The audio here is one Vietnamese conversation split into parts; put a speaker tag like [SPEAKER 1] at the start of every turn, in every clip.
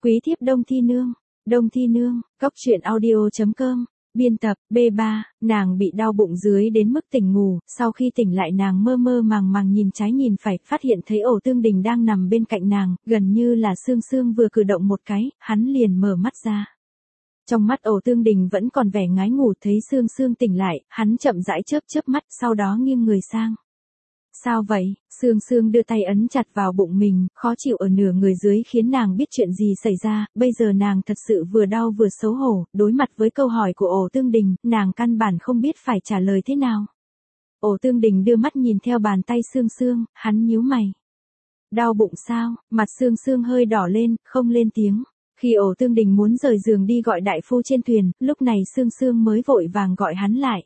[SPEAKER 1] Quý thiếp Đông Thi Nương, Cóc truyện audio.com, biên tập, B3, nàng bị đau bụng dưới đến mức tỉnh ngủ, sau khi tỉnh lại nàng mơ mơ màng màng nhìn trái nhìn phải, phát hiện thấy Ổ Tương Đình đang nằm bên cạnh nàng, gần như là Sương Sương vừa cử động một cái, hắn liền mở mắt ra. Trong mắt Ổ Tương Đình vẫn còn vẻ ngái ngủ, thấy Sương Sương tỉnh lại, hắn chậm rãi chớp mắt, sau đó nghiêng người sang. Sao vậy? Sương Sương đưa tay ấn chặt vào bụng mình, khó chịu ở nửa người dưới khiến nàng biết chuyện gì xảy ra, bây giờ nàng thật sự vừa đau vừa xấu hổ, đối mặt với câu hỏi của Ổ Tương Đình, nàng căn bản không biết phải trả lời thế nào. Ổ Tương Đình đưa mắt nhìn theo bàn tay Sương Sương, hắn nhíu mày. Đau bụng sao? Mặt Sương Sương hơi đỏ lên, không lên tiếng. Khi Ổ Tương Đình muốn rời giường đi gọi đại phu trên thuyền, lúc này Sương Sương mới vội vàng gọi hắn lại.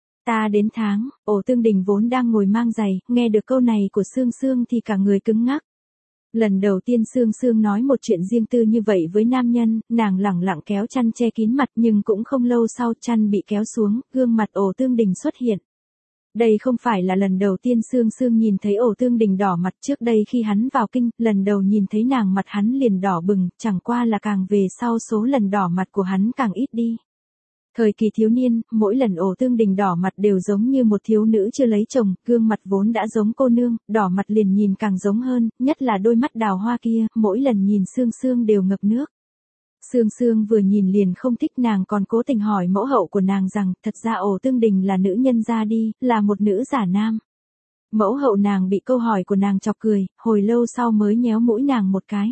[SPEAKER 1] Ta đến tháng, Ổ Tương Đình vốn đang ngồi mang giày, nghe được câu này của Sương Sương thì cả người cứng ngắc. Lần đầu tiên Sương Sương nói một chuyện riêng tư như vậy với nam nhân, nàng lẳng lặng kéo chăn che kín mặt nhưng cũng không lâu sau chăn bị kéo xuống, gương mặt Ổ Tương Đình xuất hiện. Đây không phải là lần đầu tiên Sương Sương nhìn thấy Ổ Tương Đình đỏ mặt, trước đây khi hắn vào kinh, lần đầu nhìn thấy nàng mặt hắn liền đỏ bừng, chẳng qua là càng về sau số lần đỏ mặt của hắn càng ít đi. Thời kỳ thiếu niên, mỗi lần Ổ Tương Đình đỏ mặt đều giống như một thiếu nữ chưa lấy chồng, gương mặt vốn đã giống cô nương, đỏ mặt liền nhìn càng giống hơn, nhất là đôi mắt đào hoa kia, mỗi lần nhìn Sương Sương đều ngập nước. Sương Sương vừa nhìn liền không thích, nàng còn cố tình hỏi mẫu hậu của nàng rằng, thật ra Ổ Tương Đình là nữ nhân ra đi, là một nữ giả nam. Mẫu hậu nàng bị câu hỏi của nàng chọc cười, hồi lâu sau mới nhéo mũi nàng một cái.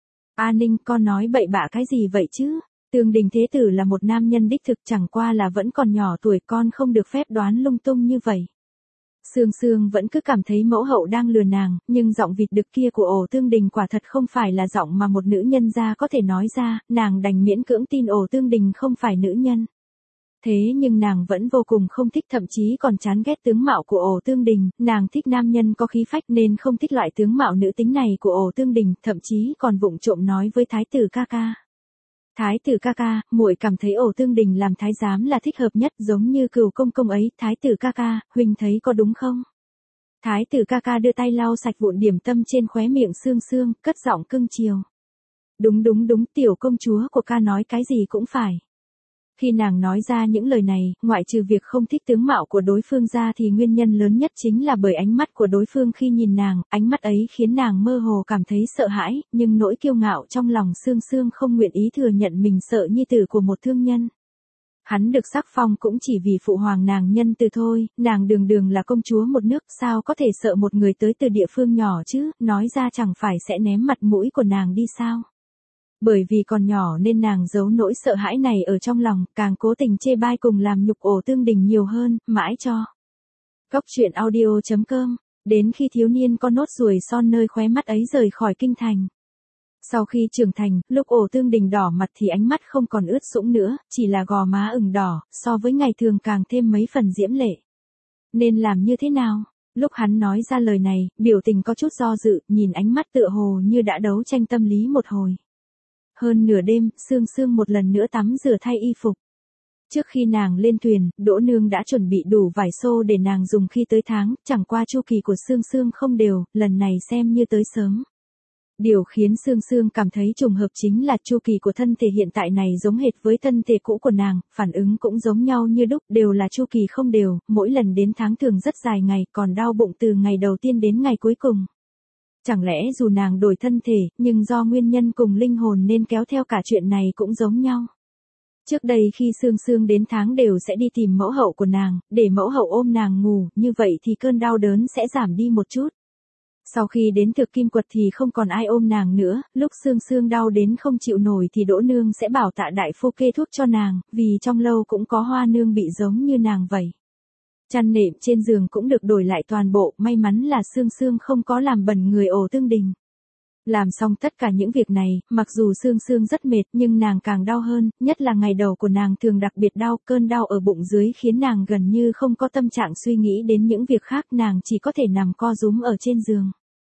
[SPEAKER 1] A Ninh, con nói bậy bạ cái gì vậy chứ? Tương Đình thế tử là một nam nhân đích thực, chẳng qua là vẫn còn nhỏ tuổi, con không được phép đoán lung tung như vậy. Sương Sương vẫn cứ cảm thấy mẫu hậu đang lừa nàng, nhưng giọng vịt đực kia của Ổ Tương Đình quả thật không phải là giọng mà một nữ nhân gia có thể nói ra, nàng đành miễn cưỡng tin Ổ Tương Đình không phải nữ nhân. Thế nhưng nàng vẫn vô cùng không thích, thậm chí còn chán ghét tướng mạo của Ổ Tương Đình, nàng thích nam nhân có khí phách nên không thích loại tướng mạo nữ tính này của Ổ Tương Đình, thậm chí còn vụng trộm nói với thái tử ca ca. Thái tử ca ca, muội cảm thấy Ổ Tương Đình làm thái giám là thích hợp nhất, giống như Cửu công công ấy, thái tử ca ca, huynh thấy có đúng không? Thái tử ca ca đưa tay lau sạch vụn điểm tâm trên khóe miệng Sương Sương, cất giọng cưng chiều. Đúng, tiểu công chúa của ca nói cái gì cũng phải. Khi nàng nói ra những lời này, ngoại trừ việc không thích tướng mạo của đối phương ra thì nguyên nhân lớn nhất chính là bởi ánh mắt của đối phương khi nhìn nàng, ánh mắt ấy khiến nàng mơ hồ cảm thấy sợ hãi, nhưng nỗi kiêu ngạo trong lòng Sương Sương không nguyện ý thừa nhận mình sợ nhi tử của một thương nhân. Hắn được sắc phong cũng chỉ vì phụ hoàng nàng nhân từ thôi, nàng đường là công chúa một nước, sao có thể sợ một người tới từ địa phương nhỏ chứ, nói ra chẳng phải sẽ ném mặt mũi của nàng đi sao. Bởi vì còn nhỏ nên nàng giấu nỗi sợ hãi này ở trong lòng, càng cố tình chê bai cùng làm nhục Ổ Tương Đình nhiều hơn, mãi cho. Cóc truyện audio.com, đến khi thiếu niên có nốt ruồi son nơi khóe mắt ấy rời khỏi kinh thành. Sau khi trưởng thành, lúc Ổ Tương Đình đỏ mặt thì ánh mắt không còn ướt sũng nữa, chỉ là gò má ửng đỏ, so với ngày thường càng thêm mấy phần diễm lệ. Nên làm như thế nào? Lúc hắn nói ra lời này, biểu tình có chút do dự, nhìn ánh mắt tựa hồ như đã đấu tranh tâm lý một hồi. Hơn nửa đêm, Sương Sương một lần nữa tắm rửa thay y phục. Trước khi nàng lên thuyền, Đỗ Nương đã chuẩn bị đủ vải xô để nàng dùng khi tới tháng, chẳng qua chu kỳ của Sương Sương không đều, lần này xem như tới sớm. Điều khiến Sương Sương cảm thấy trùng hợp chính là chu kỳ của thân thể hiện tại này giống hệt với thân thể cũ của nàng, phản ứng cũng giống nhau như đúc, đều là chu kỳ không đều, mỗi lần đến tháng thường rất dài ngày, còn đau bụng từ ngày đầu tiên đến ngày cuối cùng. Chẳng lẽ dù nàng đổi thân thể, nhưng do nguyên nhân cùng linh hồn nên kéo theo cả chuyện này cũng giống nhau. Trước đây khi Sương Sương đến tháng đều sẽ đi tìm mẫu hậu của nàng, để mẫu hậu ôm nàng ngủ, như vậy thì cơn đau đớn sẽ giảm đi một chút. Sau khi đến Thực Kim Quật thì không còn ai ôm nàng nữa, lúc Sương Sương đau đến không chịu nổi thì Đỗ Nương sẽ bảo Tạ đại phu kê thuốc cho nàng, vì trong lâu cũng có Hoa Nương bị giống như nàng vậy. Chăn nệm trên giường cũng được đổi lại toàn bộ, may mắn là Sương Sương không có làm bẩn người Ổ Tương Đình. Làm xong tất cả những việc này, mặc dù Sương Sương rất mệt nhưng nàng càng đau hơn, nhất là ngày đầu của nàng thường đặc biệt đau, cơn đau ở bụng dưới khiến nàng gần như không có tâm trạng suy nghĩ đến những việc khác, nàng chỉ có thể nằm co rúm ở trên giường.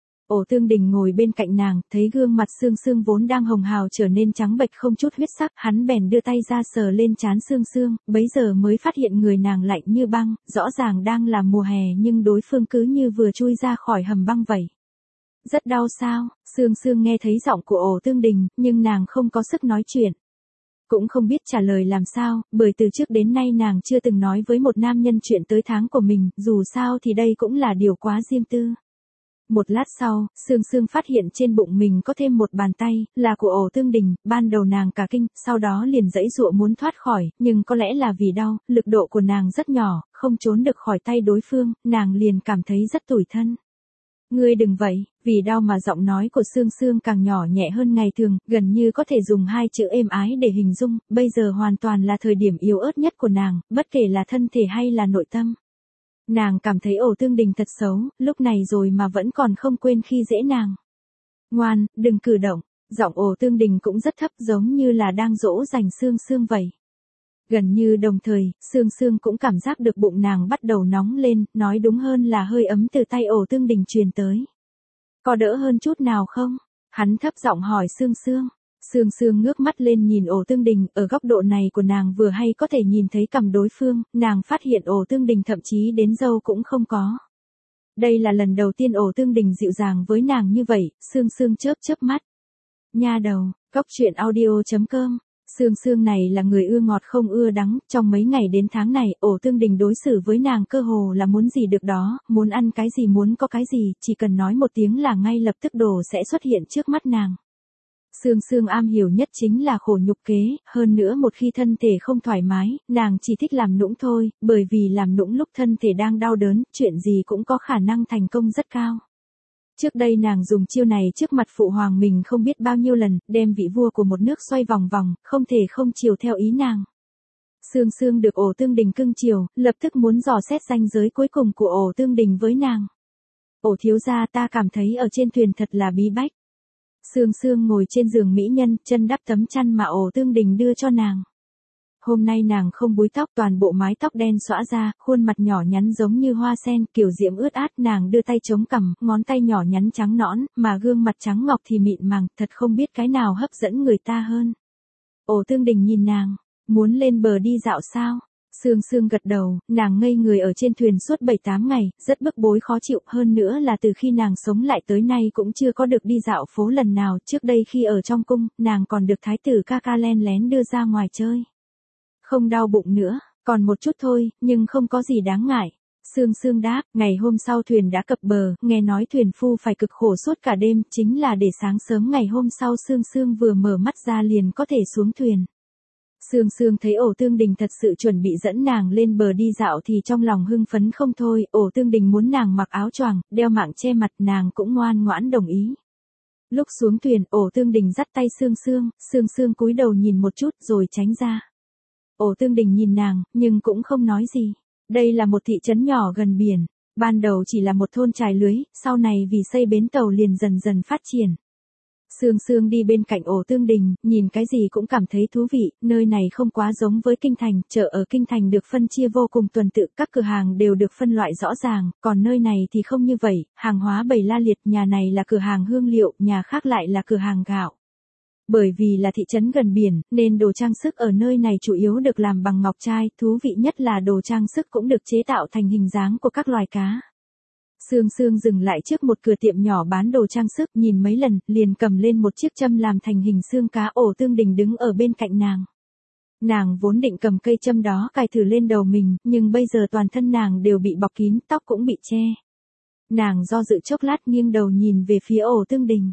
[SPEAKER 1] Ổ Tương Đình ngồi bên cạnh nàng, thấy gương mặt Sương Sương vốn đang hồng hào trở nên trắng bệch không chút huyết sắc, hắn bèn đưa tay ra sờ lên trán Sương Sương, bấy giờ mới phát hiện người nàng lạnh như băng, rõ ràng đang là mùa hè nhưng đối phương cứ như vừa chui ra khỏi hầm băng vậy. Rất đau sao? Sương Sương nghe thấy giọng của Ổ Tương Đình, nhưng nàng không có sức nói chuyện. Cũng không biết trả lời làm sao, bởi từ trước đến nay nàng chưa từng nói với một nam nhân chuyện tới tháng của mình, dù sao thì đây cũng là điều quá riêng tư. Một lát sau, Sương Sương phát hiện trên bụng mình có thêm một bàn tay, là của Ổ Tương Đình, ban đầu nàng cả kinh, sau đó liền giãy giụa muốn thoát khỏi, nhưng có lẽ là vì đau, lực độ của nàng rất nhỏ, không trốn được khỏi tay đối phương, nàng liền cảm thấy rất tủi thân. Ngươi đừng vậy, vì đau mà giọng nói của Sương Sương càng nhỏ nhẹ hơn ngày thường, gần như có thể dùng hai chữ êm ái để hình dung, bây giờ hoàn toàn là thời điểm yếu ớt nhất của nàng, bất kể là thân thể hay là nội tâm. Nàng cảm thấy Ổ Tương Đình thật xấu, lúc này rồi mà vẫn còn không quên khi dễ nàng. Ngoan, đừng cử động, giọng Ổ Tương Đình cũng rất thấp giống như là đang dỗ dành Sương Sương vậy. Gần như đồng thời, Sương Sương cũng cảm giác được bụng nàng bắt đầu nóng lên, nói đúng hơn là hơi ấm từ tay Ổ Tương Đình truyền tới. Có đỡ hơn chút nào không? Hắn thấp giọng hỏi Sương Sương. Sương Sương ngước mắt lên nhìn Ổ Tương Đình, ở góc độ này của nàng vừa hay có thể nhìn thấy cằm đối phương, nàng phát hiện Ổ Tương Đình thậm chí đến râu cũng không có. Đây là lần đầu tiên Ổ Tương Đình dịu dàng với nàng như vậy, Sương Sương chớp chớp mắt. Nha đầu, Cóc Truyện Audio.com. Sương Sương này là người ưa ngọt không ưa đắng, trong mấy ngày đến tháng này, Ổ Tương Đình đối xử với nàng cơ hồ là muốn gì được đó, muốn ăn cái gì muốn có cái gì, chỉ cần nói một tiếng là ngay lập tức đồ sẽ xuất hiện trước mắt nàng. Sương Sương am hiểu nhất chính là khổ nhục kế, hơn nữa một khi thân thể không thoải mái, nàng chỉ thích làm nũng thôi, bởi vì làm nũng lúc thân thể đang đau đớn, chuyện gì cũng có khả năng thành công rất cao. Trước đây nàng dùng chiêu này trước mặt phụ hoàng mình không biết bao nhiêu lần, đem vị vua của một nước xoay vòng vòng, không thể không chiều theo ý nàng. Sương Sương được Ổ Tương Đình cưng chiều, lập tức muốn dò xét ranh giới cuối cùng của Ổ Tương Đình với nàng. Ổ thiếu gia, ta cảm thấy ở trên thuyền thật là bí bách. Sương Sương ngồi trên giường mỹ nhân, chân đắp tấm chăn mà Ổ Tương Đình đưa cho nàng. Hôm nay nàng không búi tóc, toàn bộ mái tóc đen xõa ra, khuôn mặt nhỏ nhắn giống như hoa sen, kiểu diễm ướt át, nàng đưa tay chống cằm, ngón tay nhỏ nhắn trắng nõn, mà gương mặt trắng ngọc thì mịn màng, thật không biết cái nào hấp dẫn người ta hơn. Ổ Tương Đình nhìn nàng, muốn lên bờ đi dạo sao? Sương Sương gật đầu, nàng ngây người ở trên thuyền suốt 7-8 ngày, rất bức bối khó chịu, hơn nữa là từ khi nàng sống lại tới nay cũng chưa có được đi dạo phố lần nào, trước đây khi ở trong cung, nàng còn được thái tử ca ca len lén đưa ra ngoài chơi. Không đau bụng nữa, còn một chút thôi, nhưng không có gì đáng ngại. Sương Sương đáp, ngày hôm sau thuyền đã cập bờ, nghe nói thuyền phu phải cực khổ suốt cả đêm, chính là để sáng sớm ngày hôm sau Sương Sương vừa mở mắt ra liền có thể xuống thuyền. Sương Sương thấy Ổ Tương Đình thật sự chuẩn bị dẫn nàng lên bờ đi dạo thì trong lòng hưng phấn không thôi, Ổ Tương Đình muốn nàng mặc áo choàng, đeo mạng che mặt, nàng cũng ngoan ngoãn đồng ý. Lúc xuống thuyền, Ổ Tương Đình dắt tay Sương Sương cúi đầu nhìn một chút rồi tránh ra. Ổ Tương Đình nhìn nàng, nhưng cũng không nói gì. Đây là một thị trấn nhỏ gần biển, ban đầu chỉ là một thôn chài lưới, sau này vì xây bến tàu liền dần dần phát triển. Sương Sương đi bên cạnh Ổ Tương Đình, nhìn cái gì cũng cảm thấy thú vị, nơi này không quá giống với kinh thành, chợ ở kinh thành được phân chia vô cùng tuần tự, các cửa hàng đều được phân loại rõ ràng, còn nơi này thì không như vậy, hàng hóa bày la liệt, nhà này là cửa hàng hương liệu, nhà khác lại là cửa hàng gạo. Bởi vì là thị trấn gần biển, nên đồ trang sức ở nơi này chủ yếu được làm bằng ngọc trai, thú vị nhất là đồ trang sức cũng được chế tạo thành hình dáng của các loài cá. Sương Sương dừng lại trước một cửa tiệm nhỏ bán đồ trang sức, nhìn mấy lần, liền cầm lên một chiếc châm làm thành hình xương cá. Ổ Tương Đình đứng ở bên cạnh nàng. Nàng vốn định cầm cây châm đó cài thử lên đầu mình, nhưng bây giờ toàn thân nàng đều bị bọc kín, tóc cũng bị che. Nàng do dự chốc lát nghiêng đầu nhìn về phía Ổ Tương Đình.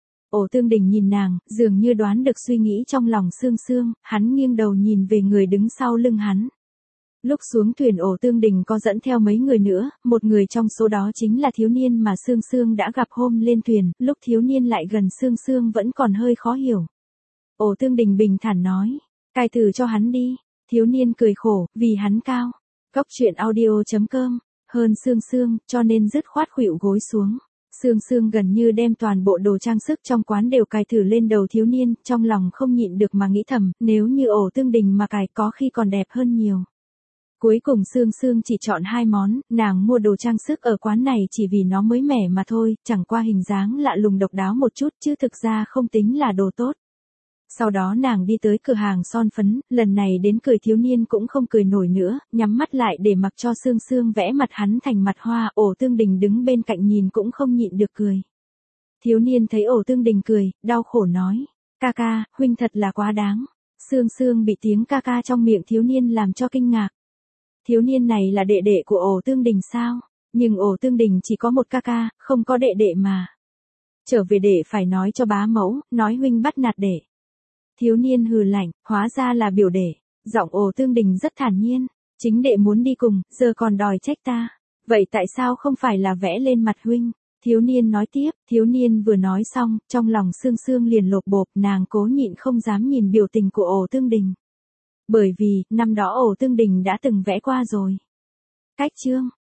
[SPEAKER 1] Ổ Tương Đình nhìn nàng, dường như đoán được suy nghĩ trong lòng Sương Sương, hắn nghiêng đầu nhìn về người đứng sau lưng hắn. Lúc xuống thuyền Ổ Tương Đình có dẫn theo mấy người nữa, một người trong số đó chính là thiếu niên mà Sương Sương đã gặp hôm lên thuyền, lúc thiếu niên lại gần Sương Sương vẫn còn hơi khó hiểu. Ổ Tương Đình bình thản nói, cài thử cho hắn đi, thiếu niên cười khổ, vì hắn cao. Cóc Truyện Audio.com, hơn Sương Sương, cho nên dứt khoát khuỵu gối xuống. Sương Sương gần như đem toàn bộ đồ trang sức trong quán đều cài thử lên đầu thiếu niên, trong lòng không nhịn được mà nghĩ thầm, nếu như Ổ Tương Đình mà cài có khi còn đẹp hơn nhiều. Cuối cùng Sương Sương chỉ chọn 2 món, nàng mua đồ trang sức ở quán này chỉ vì nó mới mẻ mà thôi, chẳng qua hình dáng lạ lùng độc đáo một chút chứ thực ra không tính là đồ tốt. Sau đó nàng đi tới cửa hàng son phấn, lần này đến cười thiếu niên cũng không cười nổi nữa, nhắm mắt lại để mặc cho Sương Sương vẽ mặt hắn thành mặt hoa. Ổ Tương Đình đứng bên cạnh nhìn cũng không nhịn được cười. Thiếu niên thấy Ổ Tương Đình cười, đau khổ nói. Ca ca, huynh thật là quá đáng. Sương Sương bị tiếng ca ca trong miệng thiếu niên làm cho kinh ngạc. Thiếu niên này là đệ đệ của Ổ Tương Đình sao? Nhưng Ổ Tương Đình chỉ có một ca ca, không có đệ đệ mà. Trở về đệ phải nói cho bá mẫu, nói huynh bắt nạt đệ. Thiếu niên hừ lạnh, hóa ra là biểu đệ. Giọng Ổ Tương Đình rất thản nhiên. Chính đệ muốn đi cùng, giờ còn đòi trách ta. Vậy tại sao không phải là vẽ lên mặt huynh? Thiếu niên nói tiếp, thiếu niên vừa nói xong, trong lòng Sương Sương liền lột bột, nàng cố nhịn không dám nhìn biểu tình của Ổ Tương Đình. Bởi vì, năm đó Ổ Tương Đình đã từng vẽ qua rồi. Cách chương